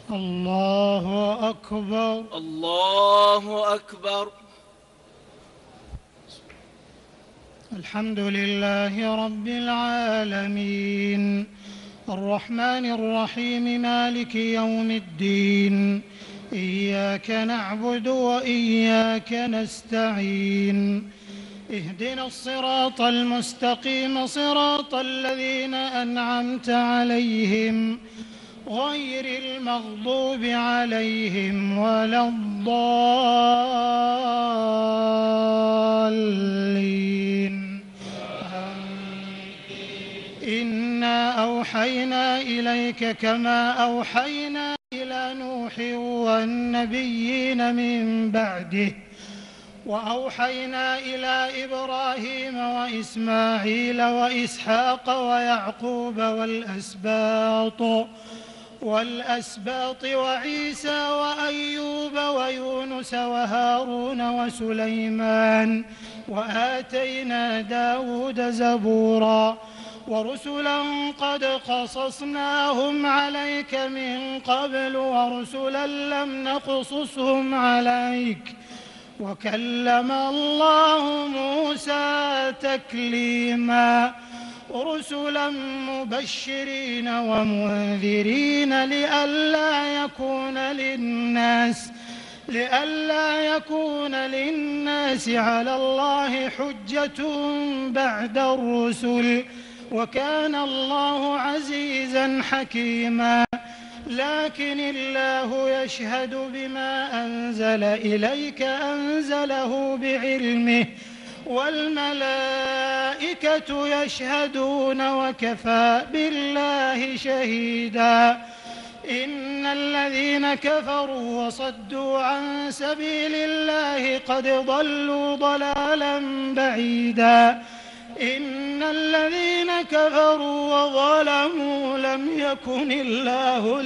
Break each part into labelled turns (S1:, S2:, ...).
S1: الله أكبر.
S2: الله أكبر.
S1: الحمد لله رب العالمين الرحمن الرحيم مالك يوم الدين إياك نعبد وإياك نستعين اهدنا الصراط المستقيم صراط الذين أنعمت عليهم غير المغضوب عليهم ولا الضالين. إنا أوحينا إليك كما أوحينا إلى نوح والنبيين من بعده وأوحينا إلى إبراهيم وإسماعيل وإسحاق ويعقوب والأسباط وعيسى وأيوب ويونس وهارون وسليمان وآتينا داود زبورا ورسلا قد قصصناهم عليك من قبل ورسلا لم نقصصهم عليك وكلم الله موسى تكليما رسلا مبشرين ومنذرين لئلا يكون للناس على الله حجة بعد الرسل وكان الله عزيزا حكيما. لكن الله يشهد بما أنزل إليك أنزله بعلمه والملائكة يشهدون وكفى بالله شهيدا. إن الذين كفروا وصدوا عن سبيل الله قد ضلوا ضلالا بعيدا. إن الذين كفروا وظلموا لم يكن الله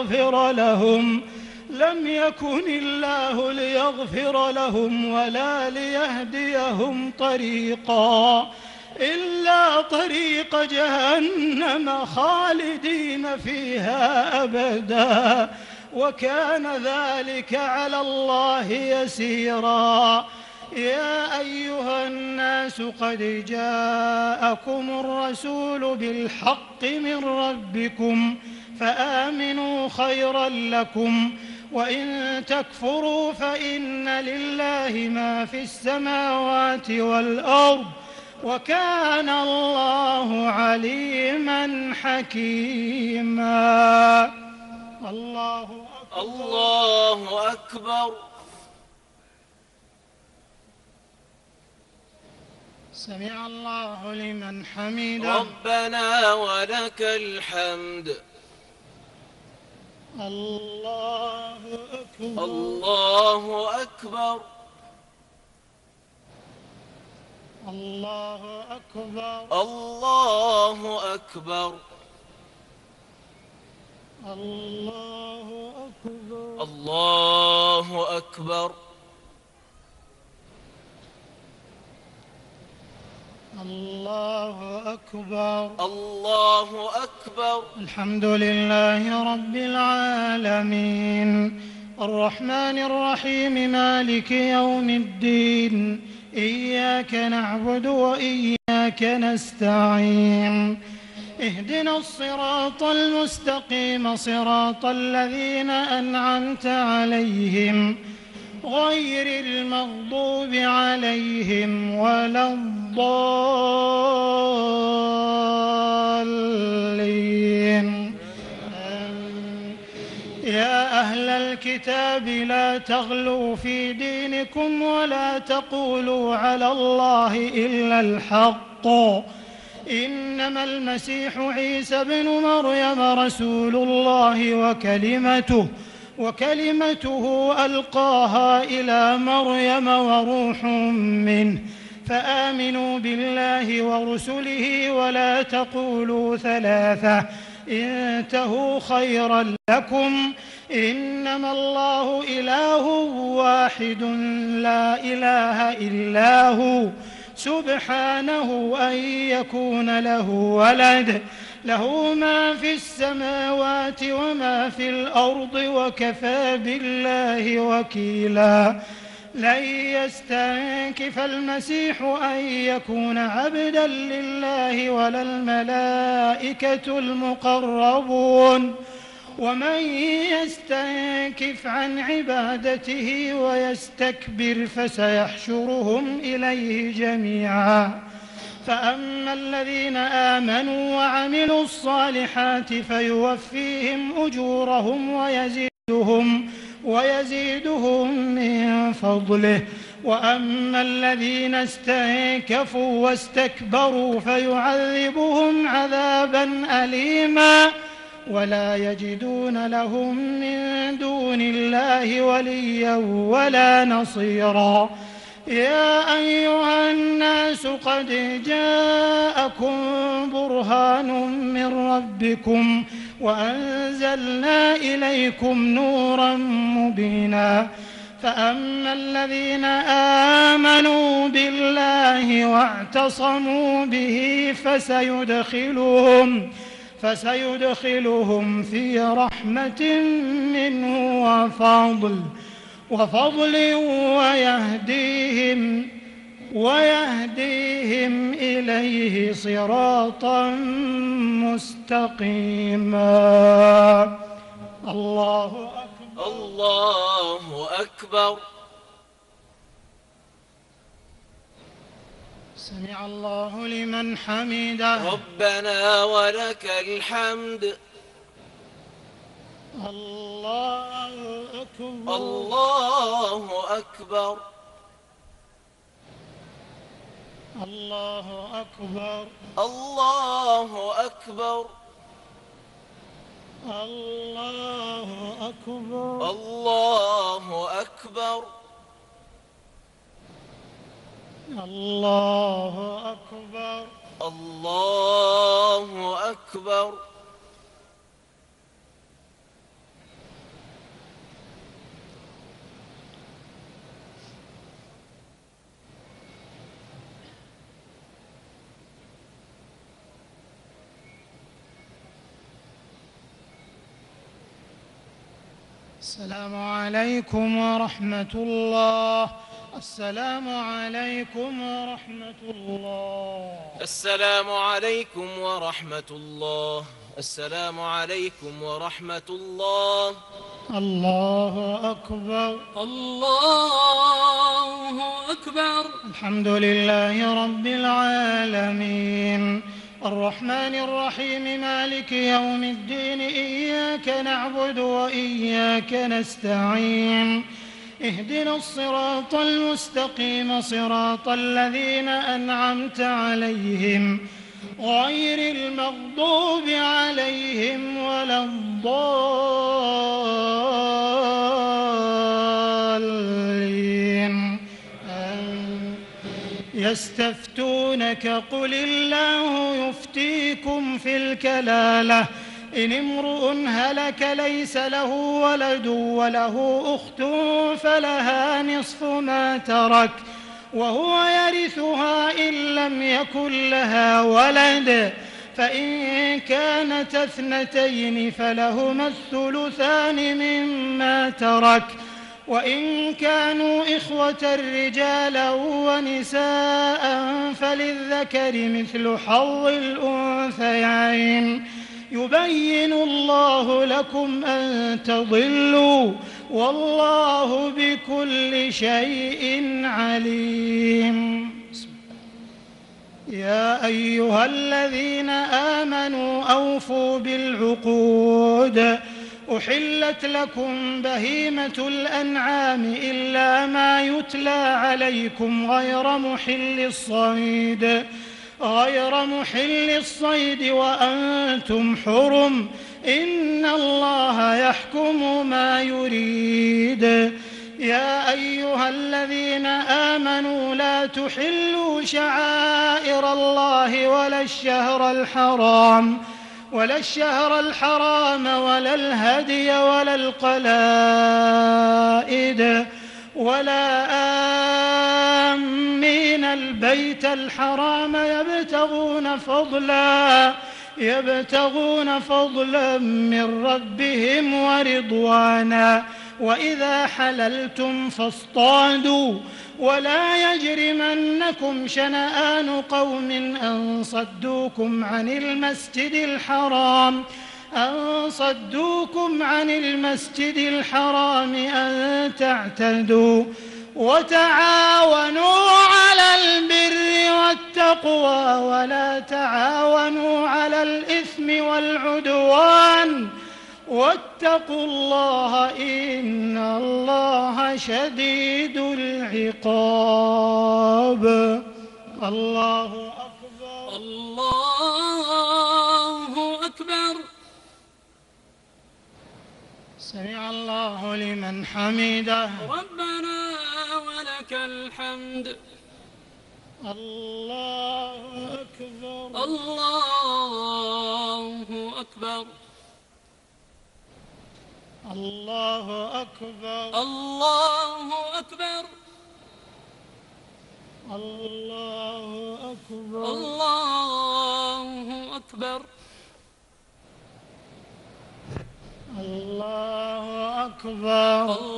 S1: ليغفر لهم ولا ليهديهم طريقا إلا طريق جهنم خالدين فيها أبدا وكان ذلك على الله يسيرا. يا أيها الناس قد جاءكم الرسول بالحق من ربكم فآمنوا خيرا لكم وإن تكفروا فإن لله ما في السماوات والأرض وكان الله عليما حكيما. الله أكبر.
S2: الله أكبر.
S1: سمع الله لمن حمده.
S2: ربنا ولك الحمد.
S1: الله أكبر.
S2: الله أكبر.
S1: الله أكبر.
S2: الله أكبر.
S1: الله أكبر.
S2: الله أكبر.
S1: الله أكبر.
S2: الله أكبر.
S1: الحمد لله رب العالمين الرحمن الرحيم مالك يوم الدين إياك نعبد وإياك نستعين اهدنا الصراط المستقيم صراط الذين أنعمت عليهم غير المغضوب عليهم ولا الضالين. يا أهل الكتاب لا تغلوا في دينكم ولا تقولوا على الله إلا الحق إنما المسيح عيسى بن مريم رسول الله وكلمته ألقاها إلى مريم وروح منه فآمنوا بالله ورسله ولا تقولوا ثلاثة انتهوا خيرا لكم إنما الله إله واحد لا إله إلا هو سبحانه أن يكون له ولد له ما في السماوات وما في الأرض وكفى بالله وكيلا لن يستنكف المسيح أن يكون عبدا لله ولا الملائكة المقربون ومن يستنكف عن عبادته ويستكبر فسيحشرهم إليه جميعا فأما الذين آمنوا وعملوا الصالحات فيوفيهم أجورهم ويزيدهم من فضله وأما الذين استنكفوا واستكبروا فيعذبهم عذابا أليما ولا يجدون لهم من دون الله وليا ولا نصيرا يا أيها الناس قد جاءكم برهان من ربكم وأنزلنا إليكم نورا مبينا فأما الذين آمنوا بالله واعتصموا به فسيدخلهم في رحمة منه وفضل ويهديهم إليه صراطا مستقيما الله أكبر
S2: الله أكبر.
S1: سمع الله لمن حمده
S2: ربنا ولك الحمد.
S1: الله أكبر
S2: الله أكبر.
S1: الله أكبر
S2: الله أكبر.
S1: الله أكبر
S2: الله أكبر.
S1: الله أكبر
S2: الله أكبر.
S1: السلام عليكم ورحمة الله. السلام عليكم ورحمة الله.
S2: السلام عليكم ورحمة الله. السلام عليكم ورحمة الله.
S1: الله أكبر
S2: الله أكبر.
S1: الحمد لله رب العالمين الرحمن الرحيم مالك يوم الدين إياك نعبد وإياك نستعين اهدنا الصراط المستقيم صراط الذين أنعمت عليهم غير المغضوب عليهم ولا الضالين يستفتونك قل الله يفتيكم في الكلالة إن امرؤ هلك ليس له ولد وله أخت فلها نصف ما ترك وهو يرثها إن لم يكن لها ولد فإن كانت اثنتين فلهما الثلثان مما ترك وإن كانوا إخوة رجالا ونساء فللذكر مثل حظ الأنثيين يبين الله لكم أن تضلوا والله بكل شيء عليم. يا أيها الذين آمنوا أوفوا بالعقود أحلت لكم بهيمة الأنعام إلا ما يتلى عليكم غير محل الصيد وأنتم حرم إن الله يحكم ما يريد. يا أيها الذين آمنوا لا تحلوا شعائر الله ولا الشهر الحرام ولا الهدي ولا القلائد ولا آمين البيت الحرام يبتغون فضلا من ربهم ورضوانا وإذا حللتم فاصطادوا ولا يجرمنكم شنآن قوم أن صدوكم عن المسجد الحرام أن تعتدوا وتعاونوا على البر والتقوى ولا تعاونوا على الإثم والعدوان واتقوا الله إن الله شديد العقاب. الله أكبر.
S2: الله أكبر.
S1: سمع الله لمن حمده.
S2: ربنا ولك الحمد.
S1: الله أكبر.
S2: الله أكبر.
S1: الله أكبر.
S2: الله أكبر.
S1: الله أكبر.
S2: الله أكبر.
S1: الله أكبر.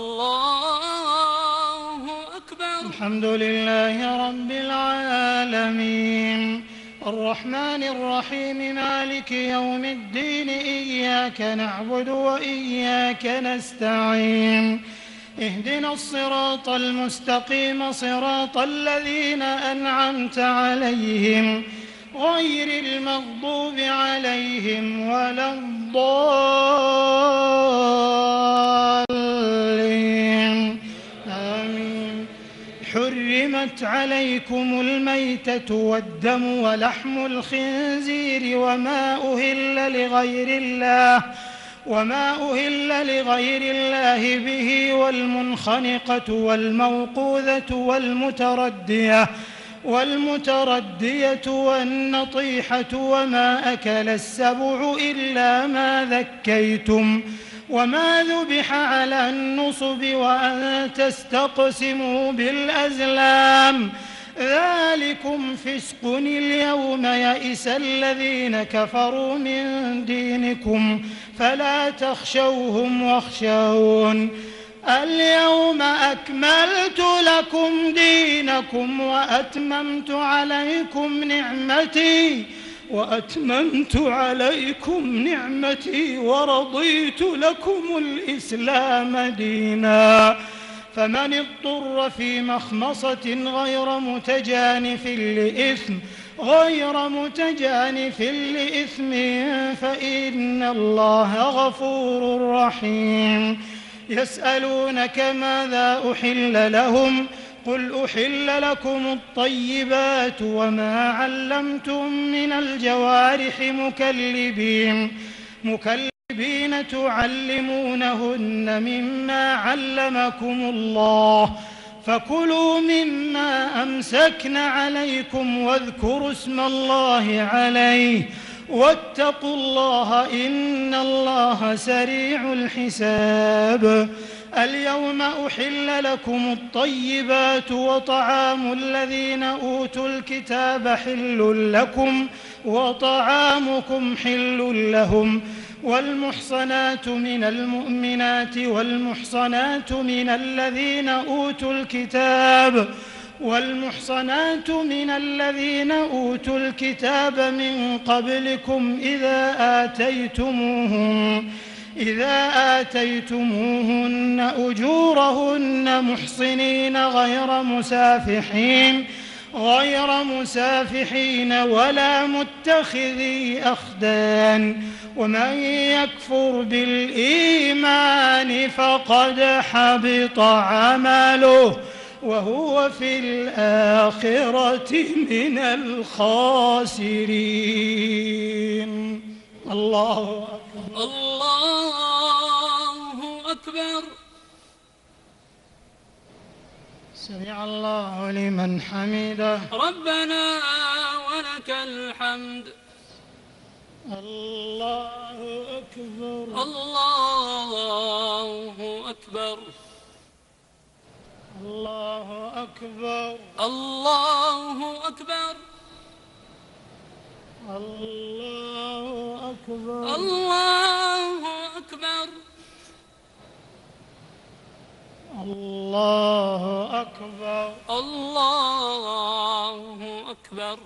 S2: الله أكبر.
S1: الحمد لله رب العالمين الرحمن الرحيم مالك يوم الدين إياك نعبد وإياك نستعين اهدنا الصراط المستقيم صراط الذين أنعمت عليهم غير المغضوب عليهم ولا الضالين آمين. حرمت عليكم الميتة والدم ولحم الخنزير وما أهل لغير الله به والمنخنقة والموقوذة والمتردية والنطيحة وما أكل السبع إلا ما ذكيتم وما ذبح على النصب وأن تستقسموا بالأزلام ذلكم فسق. اليوم يئس الذين كفروا من دينكم فلا تخشوهم واخشون. اليوم أكملت لكم دينكم وأتممت عليكم نعمتي ورضيت لكم الإسلام دينا. فمن اضطر في مخمصة غير متجانف لإثم فإن الله غفور رحيم. يسألونك ماذا أحل لهم قل أحل لكم الطيبات وما علمتم من الجوارح مكلبين تعلمونهن مما علمكم الله فكلوا مما أمسكن عليكم واذكروا اسم الله عليه واتقوا الله إن الله سريع الحساب. اليوم أحل لكم الطيبات وطعام الذين أوتوا الكتاب حل لكم وطعامكم حل لهم والمحصنات من المؤمنات والمحصنات من الذين أوتوا الكتاب من قبلكم إذا آتيتموهن أجورهن محصنين غير مسافحين ولا متخذي أخدان ومن يكفر بالإيمان فقد حبط عمله وهو في الآخرة من الخاسرين. الله أكبر.
S2: الله أكبر.
S1: سمع الله لمن حمده.
S2: ربنا ولك الحمد.
S1: الله أكبر.
S2: الله أكبر.
S1: الله أكبر.
S2: الله أكبر.
S1: الله أكبر.
S2: الله أكبر.
S1: الله أكبر.
S2: الله أكبر.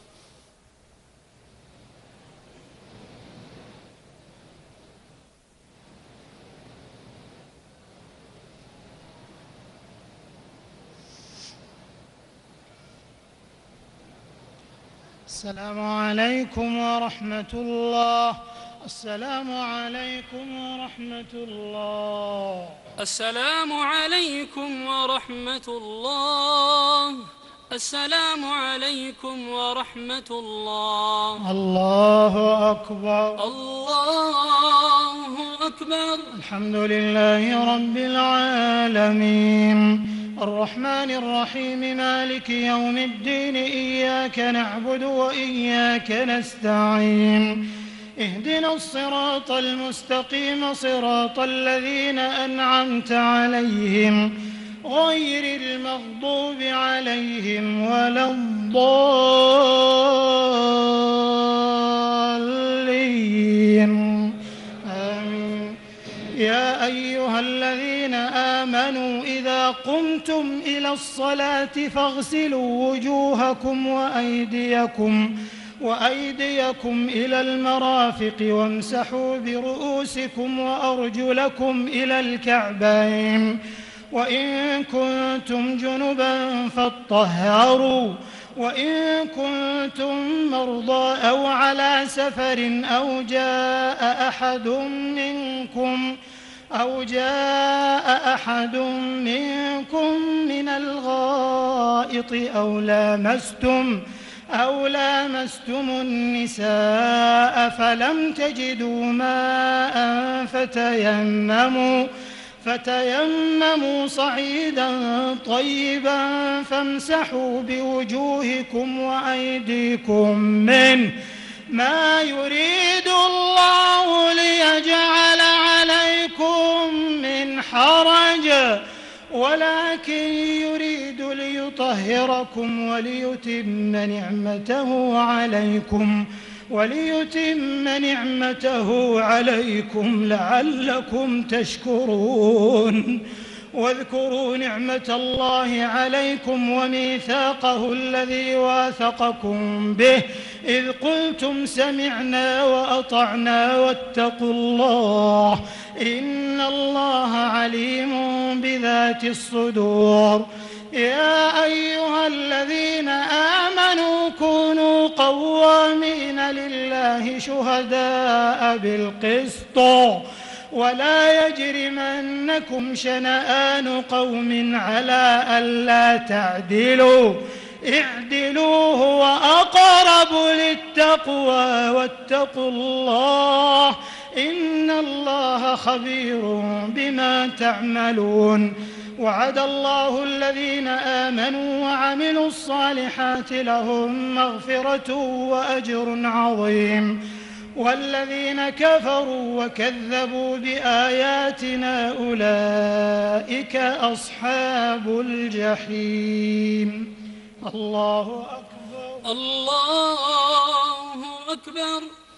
S1: السلام عليكم ورحمة الله. السلام عليكم ورحمة الله.
S2: السلام عليكم ورحمة الله. السلام عليكم ورحمة الله.
S1: الله أكبر.
S2: الله أكبر.
S1: الحمد لله رب العالمين الرحمن الرحيم مالك يوم الدين إياك نعبد وإياك نستعين اهدنا الصراط المستقيم صراط الذين أنعمت عليهم غير المغضوب عليهم ولا الضالين آمين. يا أيها الذين آمنوا إذا قمتم إلى الصلاة فاغسلوا وجوهكم وأيديكم إلى المرافق وامسحوا برؤوسكم وأرجلكم إلى الكعبين وإن كنتم جنبا فاطهروا وإن كنتم مرضى أو على سفر أو جاء أحد منكم من الغائط أو لامستم النساء فلم تجدوا ماء فتيمموا صعيدا طيبا فامسحوا بوجوهكم وأيديكم منه ما يريد الله ليجعل عليكم من حرج ولكن يريد ليطهركم وليتم نعمته عليكم لعلكم تشكرون. واذكروا نعمة الله عليكم وميثاقه الذي واثقكم به إذ قلتم سمعنا وأطعنا واتقوا الله إن الله عليم بذات الصدور. يا أيها الذين آمنوا كونوا قوامين لله شهداء بالقسط ولا يجرمنكم شنآن قوم على ألا تعدلوا اعدلوا هو أقرب للتقوى واتقوا الله إن الله خبير بما تعملون. وعد الله الذين آمنوا وعملوا الصالحات لهم مغفرة وأجر عظيم والذين كفروا وكذبوا بآياتنا أولئك أصحاب الجحيم. الله أكبر.
S2: الله أكبر.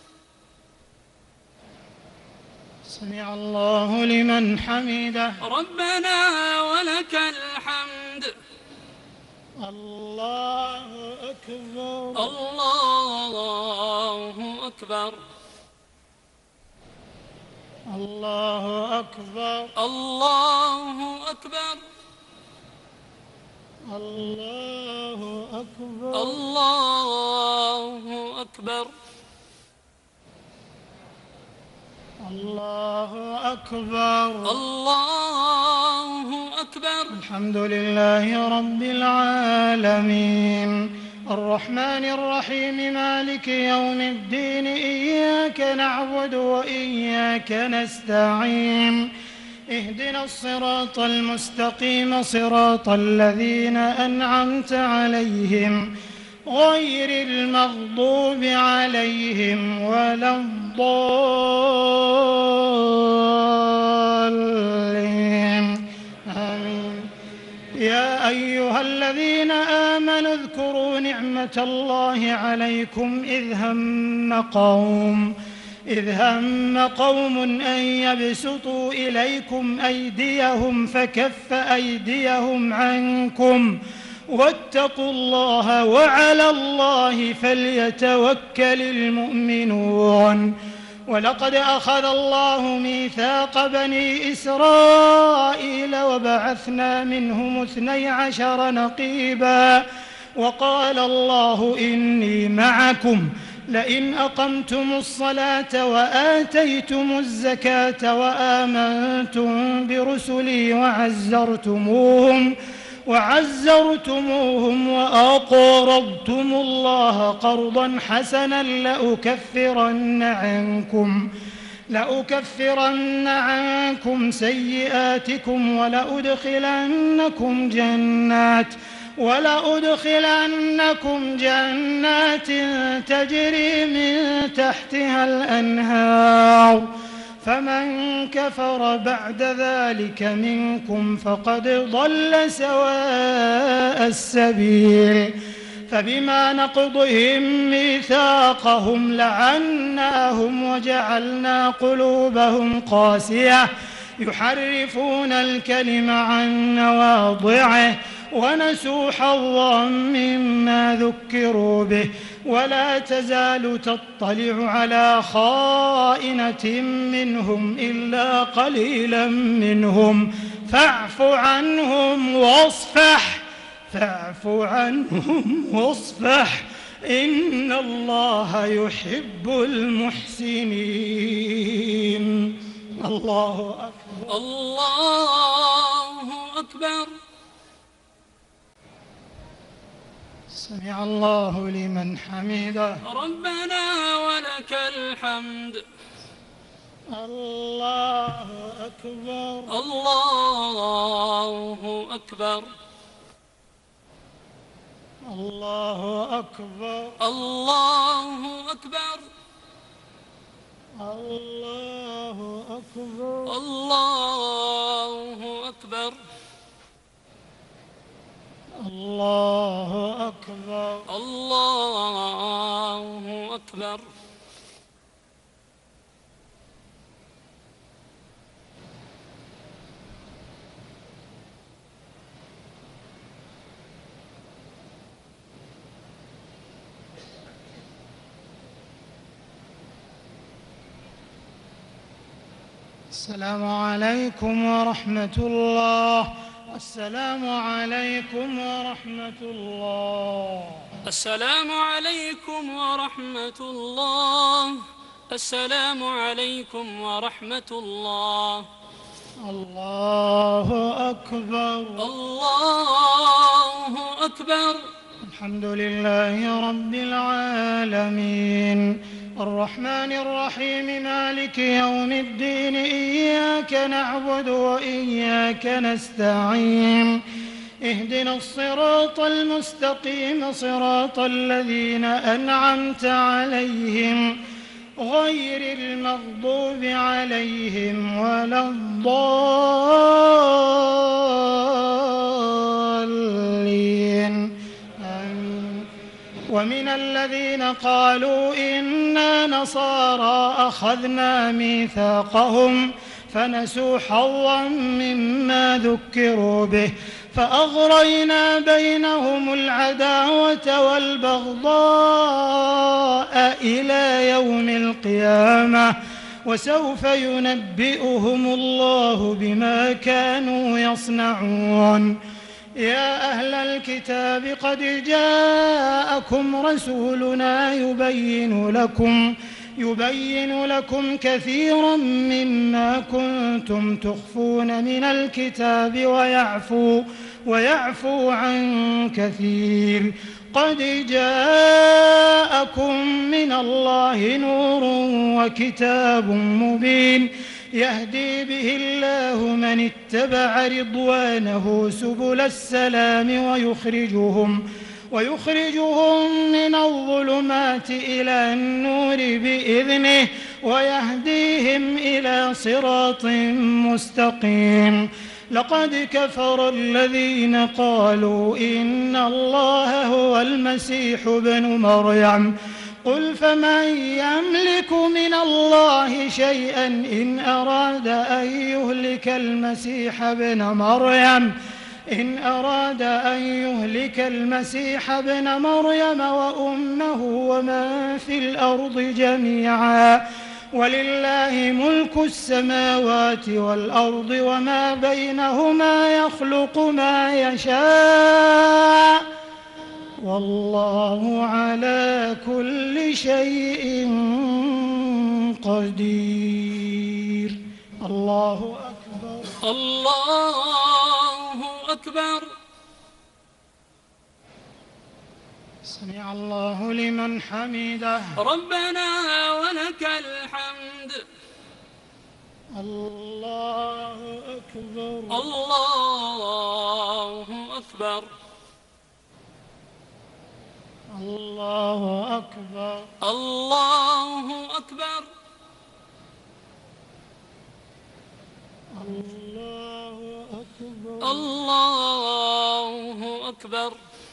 S1: سمع الله لمن حمده.
S2: ربنا ولك الحمد.
S1: الله أكبر.
S2: الله أكبر.
S1: الله أكبر.
S2: الله أكبر.
S1: الله أكبر.
S2: الله أكبر.
S1: الله أكبر.
S2: الله أكبر.
S1: الحمد لله رب العالمين الرحمن الرحيم مالك يوم الدين إياك نعبد وإياك نستعين اهدنا الصراط المستقيم صراط الذين أنعمت عليهم غير المغضوب عليهم ولا الضالين آمين. يا أيها الذين آمنوا اذكروا نعمة الله عليكم إذ هم قوم أن يبسطوا إليكم أيديهم فكف أيديهم عنكم واتقوا الله وعلى الله فليتوكل المؤمنون. ولقد أخذ الله ميثاق بني إسرائيل وبعثنا منهم 12 نقيبا وقال الله إني معكم لئن أقمتم الصلاة وآتيتم الزكاة وآمنتم برسلي وعزرتموهم وأقرضتم الله قرضا حسنا لأكفرن عنكم سيئاتكم ولأدخلنكم جنات تجري من تحتها الأنهار فمن كفر بعد ذلك منكم فقد ضل سواء السبيل. فبما نقضهم ميثاقهم لعناهم وجعلنا قلوبهم قاسية يحرفون الكلم عن مواضعه ونسوا حظا مما ذكروا به ولا تزال تطلع على خائنة منهم إلا قليلا منهم فاعف عنهم واصفح إن الله يحب المحسنين. الله أكبر.
S2: الله أكبر.
S1: سمع الله لمن حمده.
S2: ربنا ولك الحمد.
S1: الله أكبر.
S2: الله أكبر.
S1: الله أكبر.
S2: الله أكبر.
S1: الله أكبر.
S2: الله أكبر.
S1: الله أكبر.
S2: الله أكبر.
S1: السلام عليكم ورحمة الله. السلام عليكم ورحمة الله.
S2: السلام عليكم ورحمة الله. السلام عليكم ورحمة الله.
S1: الله أكبر.
S2: الله أكبر.
S1: الحمد لله رب العالمين الرحمن الرحيم مالك يوم الدين إياك نعبد وإياك نستعين اهدنا الصراط المستقيم صراط الذين أنعمت عليهم غير المغضوب عليهم ولا الضالين. ومن الذين قالوا إنا نصارى أخذنا ميثاقهم فنسوا حظا مما ذكروا به فأغرينا بينهم العداوة والبغضاء إلى يوم القيامة وسوف ينبئهم الله بما كانوا يصنعون. يا أهل الكتاب قد جاءكم رسولنا يبين لكم كثيرا مما كنتم تخفون من الكتاب ويعفو عن كثير. قد جاءكم من الله نور وكتاب مبين يهدي به الله من اتبع رضوانه سبل السلام ويخرجهم من الظلمات إلى النور بإذنه ويهديهم إلى صراط مستقيم. لقد كفر الذين قالوا إن الله هو المسيح ابن مريم قل فمن يملك من الله شيئا إن أراد أن يهلك المسيح ابن مريم وأمه ومن في الأرض جميعا ولله ملك السماوات والأرض وما بينهما يخلق ما يشاء والله على كل شيء قدير. الله أكبر.
S2: الله أكبر.
S1: سمع الله لمن حمده.
S2: ربنا ولك الحمد.
S1: الله أكبر.
S2: الله أكبر.
S1: الله أكبر.
S2: الله أكبر.
S1: الله أكبر.
S2: الله أكبر.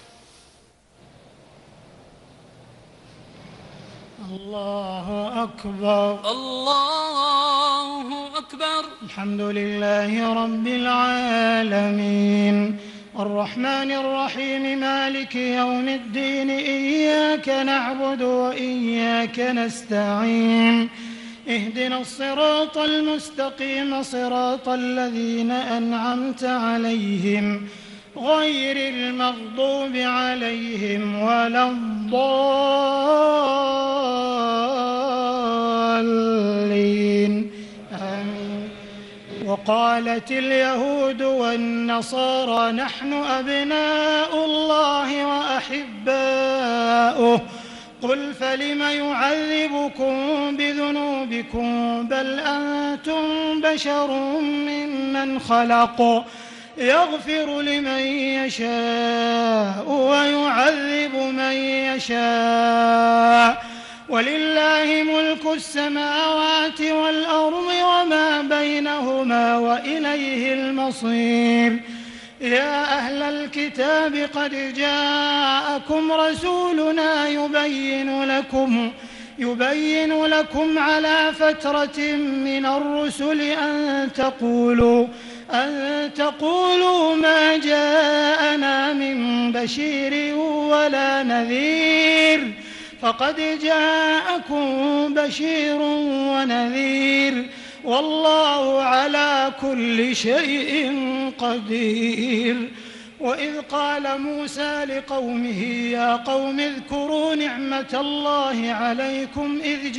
S1: الله أكبر.
S2: الله أكبر.
S1: الحمد لله رب العالمين الرحمن الرحيم مالك يوم الدين إياك نعبد وإياك نستعين اهدنا الصراط المستقيم صراط الذين أنعمت عليهم غير المغضوب عليهم ولا الضالين آمين. وقالت اليهود والنصارى نحن أبناء الله وأحباؤه قل فلم يعذبكم بذنوبكم بل أنتم بشر ممن خلق يغفر لمن يشاء ويعذب من يشاء ولله ملك السماوات والأرض وما بينهما وإليه المصير. يا أهل الكتاب قد جاءكم رسولنا يبين لكم على فترة من الرسل أن تقولوا ما جاءنا من بشير ولا نذير فقد جاءكم بشير ونذير والله على كل شيء قدير. وإذ قال موسى لقومه يا قوم اذكروا نعمة الله عليكم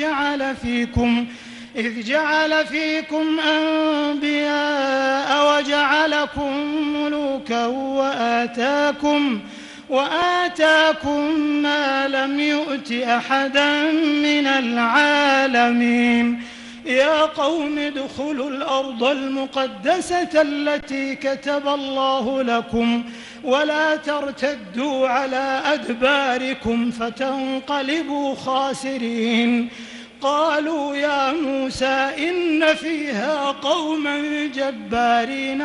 S1: إذ جعل فيكم أنبياء وجعلكم ملوكا وآتاكم ما لم يؤت أحدا من العالمين. يا قوم ادخلوا الأرض المقدسة التي كتب الله لكم ولا ترتدوا على أدباركم فتنقلبوا خاسرين. قالوا يا موسى إن فيها قوما جبارين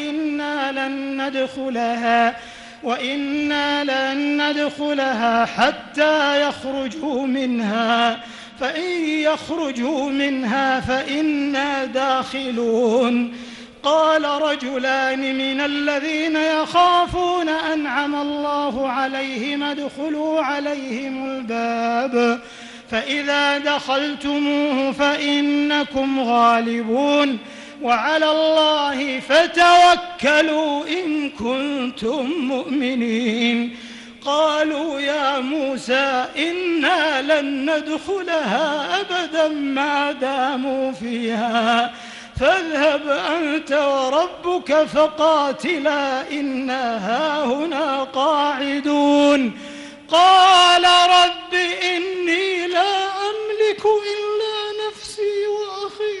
S1: وإنا لن ندخلها حتى يخرجوا منها فإن يخرجوا منها فإنا داخلون. قال رجلان من الذين يخافون أنعم الله عليهم ادخلوا عليهم الباب فإذا دخلتموه فإنكم غالبون وعلى الله فتوكلوا إن كنتم مؤمنين. قالوا يا موسى إنا لن ندخلها أبدا ما داموا فيها فاذهب أنت وربك فقاتلا إنا هاهنا قاعدون. قال رب إني لا أملك إلا نفسي وأخي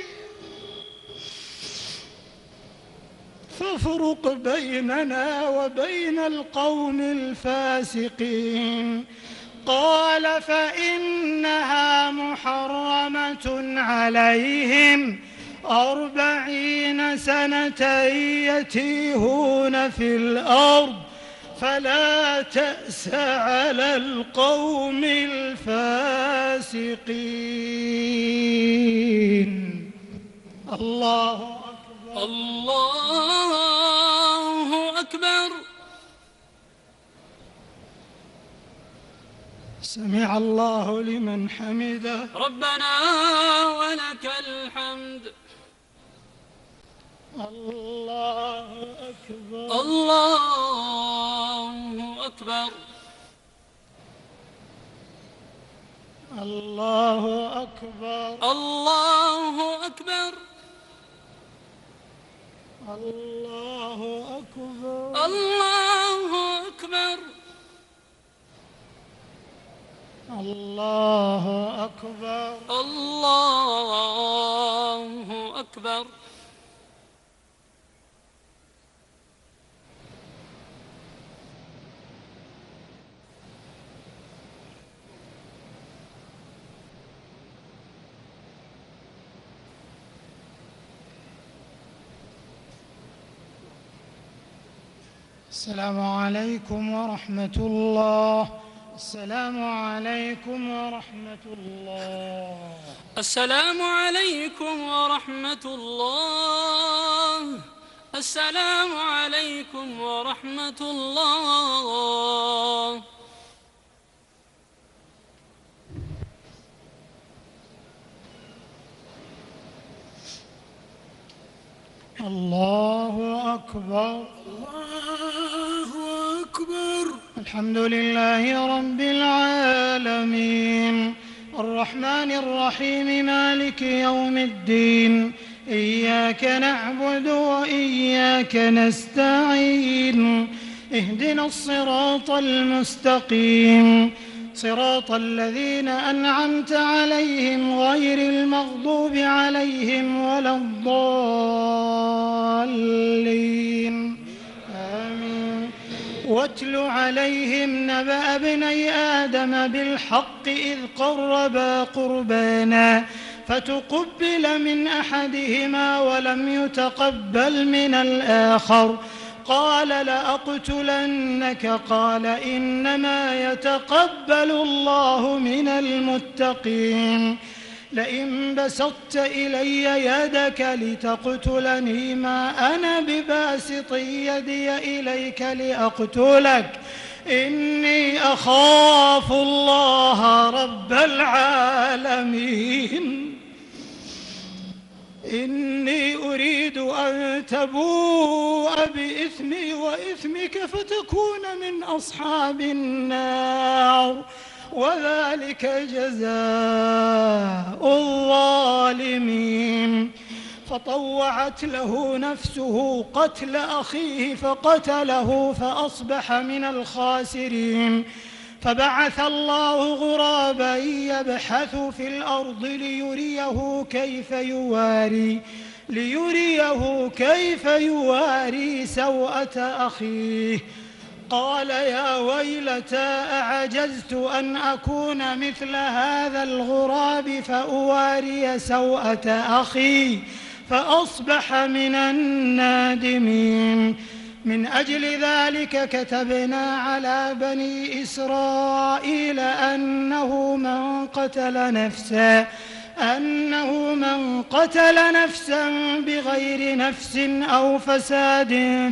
S1: فافرق بيننا وبين القوم الفاسقين. قال فإنها محرمة عليهم 40 سنة يتيهون في الأرض فلا تأس على القوم الفاسقين. الله أكبر.
S2: الله أكبر.
S1: سمع الله لمن حمده.
S2: ربنا ولك الحمد.
S1: الله أكبر.
S2: الله أكبر.
S1: الله أكبر.
S2: الله أكبر.
S1: الله أكبر.
S2: الله أكبر.
S1: الله أكبر.
S2: الله أكبر.
S1: السلام عليكم ورحمة الله. السلام عليكم ورحمة الله.
S2: السلام عليكم ورحمة الله. السلام عليكم ورحمة الله.
S1: الله أكبر.
S2: الله أكبر.
S1: الحمد لله رب العالمين الرحمن الرحيم مالك يوم الدين إياك نعبد وإياك نستعين اهدنا الصراط المستقيم صراط الذين أنعمت عليهم غير المغضوب عليهم ولا الضالين آمين. واتل عليهم نبأ ابني آدم بالحق إذ قربا قربانا فتقبل من أحدهما ولم يتقبل من الآخر قال لأقتلنك قال إنما يتقبل الله من المتقين لئن بسطت إلي يدك لتقتلني ما أنا بباسط يدي إليك لأقتلك إني أخاف الله رب العالمين إني أريد أن تبوء بإثمي وإثمك فتكون من أصحاب النار وذلك جزاء الظالمين. فطوعت له نفسه قتل أخيه فقتله فأصبح من الخاسرين. فبعث الله غرابا يبحث في الأرض ليريه كيف يواري سوءة أخيه قال يا ويلتى أعجزت أن أكون مثل هذا الغراب فأواري سوءة أخي فأصبح من النادمين. من أجل ذلك كتبنا على بني إسرائيل أنه من قتل نفسا بغير نفس أو فساد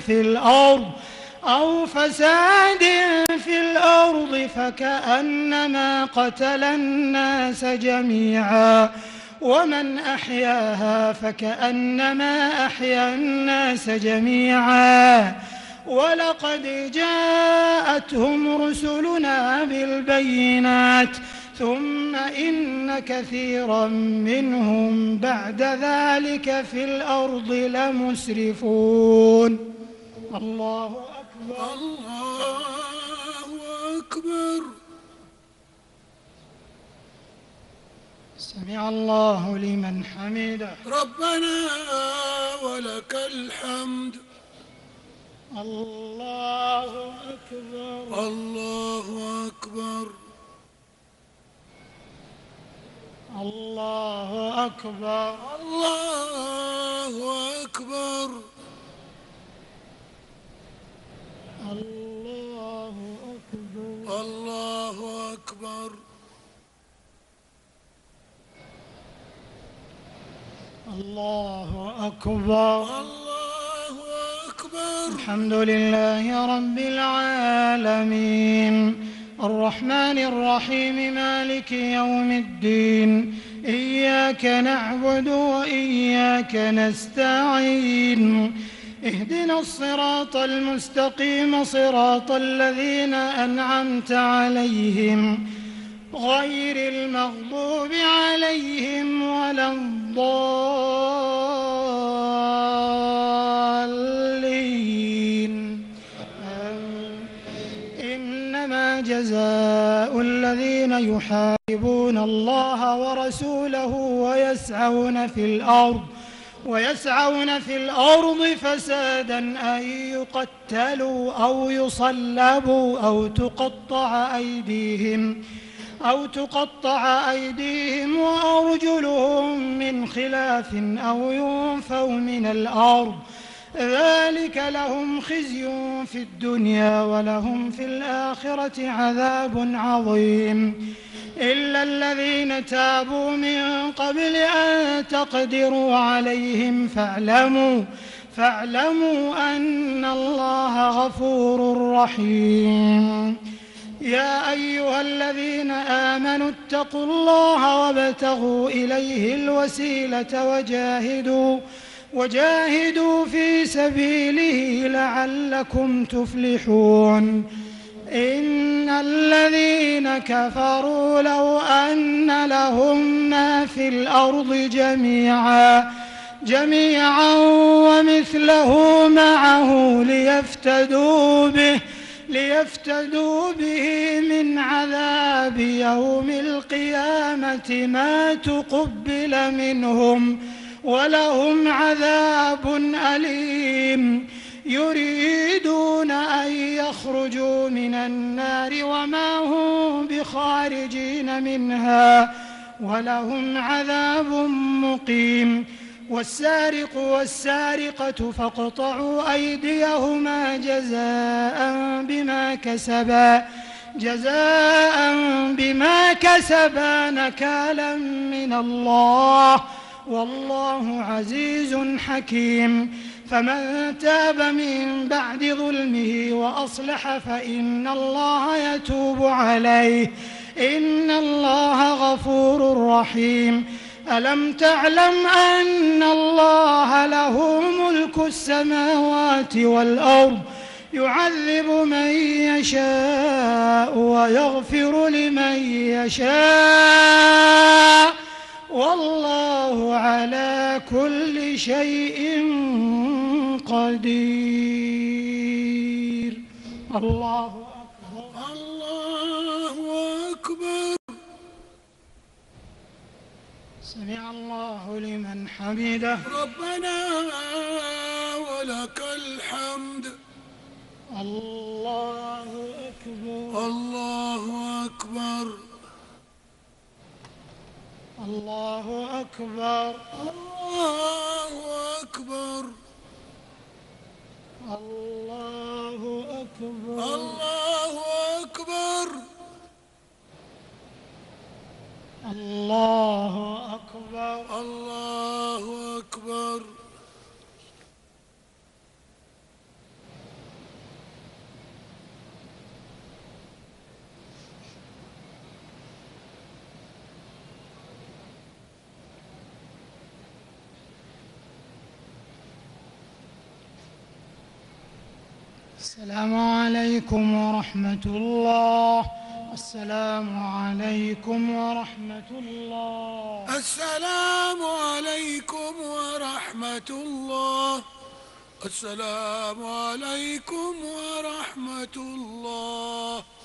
S1: في الأرض فكأنما قتل الناس جميعا ومن أحياها فكأنما أحيا الناس جميعا ولقد جاءتهم رسلنا بالبينات ثم إن كثيرا منهم بعد ذلك في الأرض لمسرفون. الله أكبر.
S2: الله أكبر.
S1: سمع الله لمن حمده.
S2: ربنا ولك الحمد.
S1: الله أكبر.
S2: الله أكبر.
S1: الله أكبر.
S2: الله
S1: الله أكبر.
S2: الله أكبر.
S1: الحمد لله رب العالمين الرحمن الرحيم مالك يوم الدين إياك نعبد وإياك نستعين اهدنا الصراط المستقيم صراط الذين أنعمت عليهم غير المغضوب عليهم ولا الضالين. إنما جزاء الذين يحاربون الله ورسوله ويسعون في الأرض فسادا أن يقتلوا أو يصلبوا أو تقطع أيديهم وأرجلهم من خلاف أو ينفوا من الأرض ذلك لهم خزي في الدنيا ولهم في الآخرة عذاب عظيم إلا الذين تابوا من قبل أن تقدروا عليهم فاعلموا أن الله غفور رحيم. يا أيها الذين آمنوا اتقوا الله وابتغوا إليه الوسيلة وجاهدوا في سبيله لعلكم تفلحون. إن الذين كفروا لو أن لهم ما في الأرض جميعا ومثله معه ليفتدوا به من عذاب يوم القيامة ما تقبل منهم ولهم عذاب أليم. يريدون أن يخرجوا من النار وما هم بخارجين منها ولهم عذاب مقيم. والسارق والسارقة فاقطعوا أيديهما جزاء بما كسبا نكالا من الله والله عزيز حكيم. فمن تاب من بعد ظلمه وأصلح فإن الله يتوب عليه إن الله غفور رحيم. ألم تعلم أن الله له ملك السماوات والأرض يعذب من يشاء ويغفر لمن يشاء والله على كل شيء قدير. الله أكبر.
S2: الله أكبر.
S1: سمع الله لمن حمده.
S2: ربنا ولك الحمد.
S1: الله أكبر.
S2: الله أكبر.
S1: الله أكبر.
S2: الله أكبر.
S1: الله أكبر.
S2: الله أكبر.
S1: الله أكبر.
S2: الله أكبر.
S1: السلام عليكم ورحمة الله. السلام عليكم ورحمة الله.
S2: السلام عليكم ورحمة الله. السلام عليكم ورحمة الله.